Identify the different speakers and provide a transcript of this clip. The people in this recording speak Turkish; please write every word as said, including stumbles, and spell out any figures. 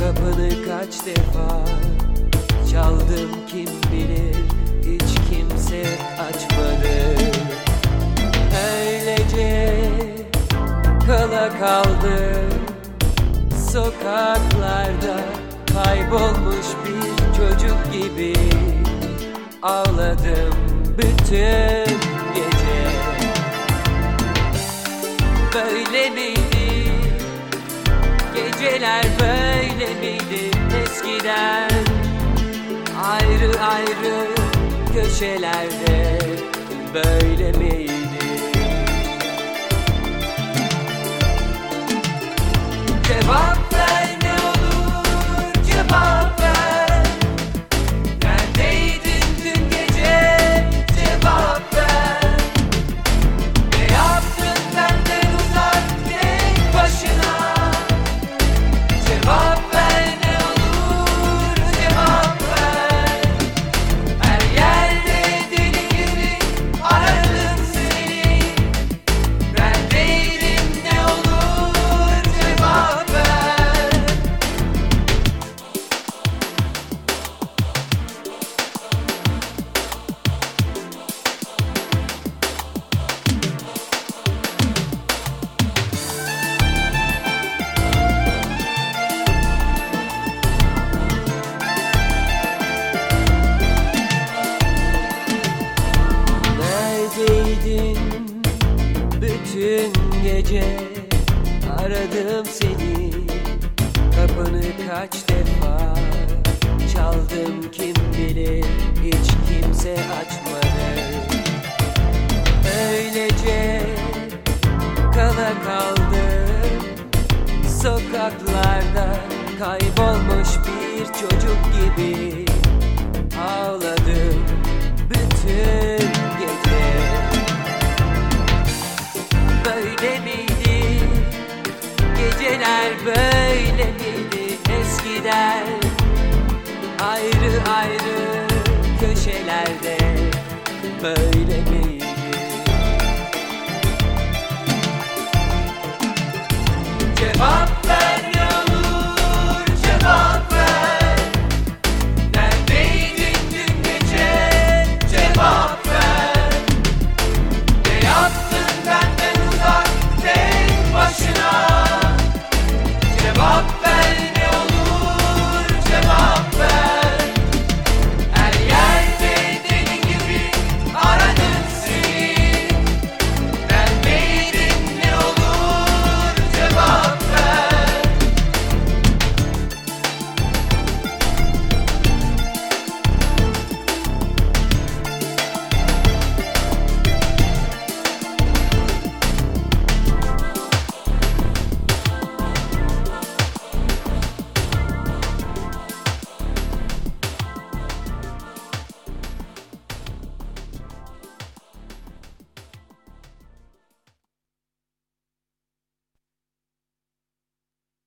Speaker 1: Kapını kaç defa çaldım kim bilir, hiç kimse açmadı. Öylece kala kaldım sokaklarda, kaybolmuş bir çocuk gibi ağladım bütün gece. Böyle miydi geceler, böyle miydi eskiden? Ayrı ayrı köşelerde böyle miydi? Cevap ver ne olur, cevap ver. Neredeydin dün gece, cevap ver. Ne yaptın benden uzak tek başına? Cevap ver ne olur, cevap ver. Her yerde deli gibi aradım seni. Neredeydin ne olur, cevap ver. Neredeydin bütün gece, aradım seni. Kapını kaç defa çaldım kim bilir, hiç kimse açmadı. Öylece kala kaldım sokaklarda, kaybolmuş bir çocuk gibi ağladım bütün gece. Böyle miydi geceler, böyle miydi eskiden? Ayrı ayrı köşelerde böyle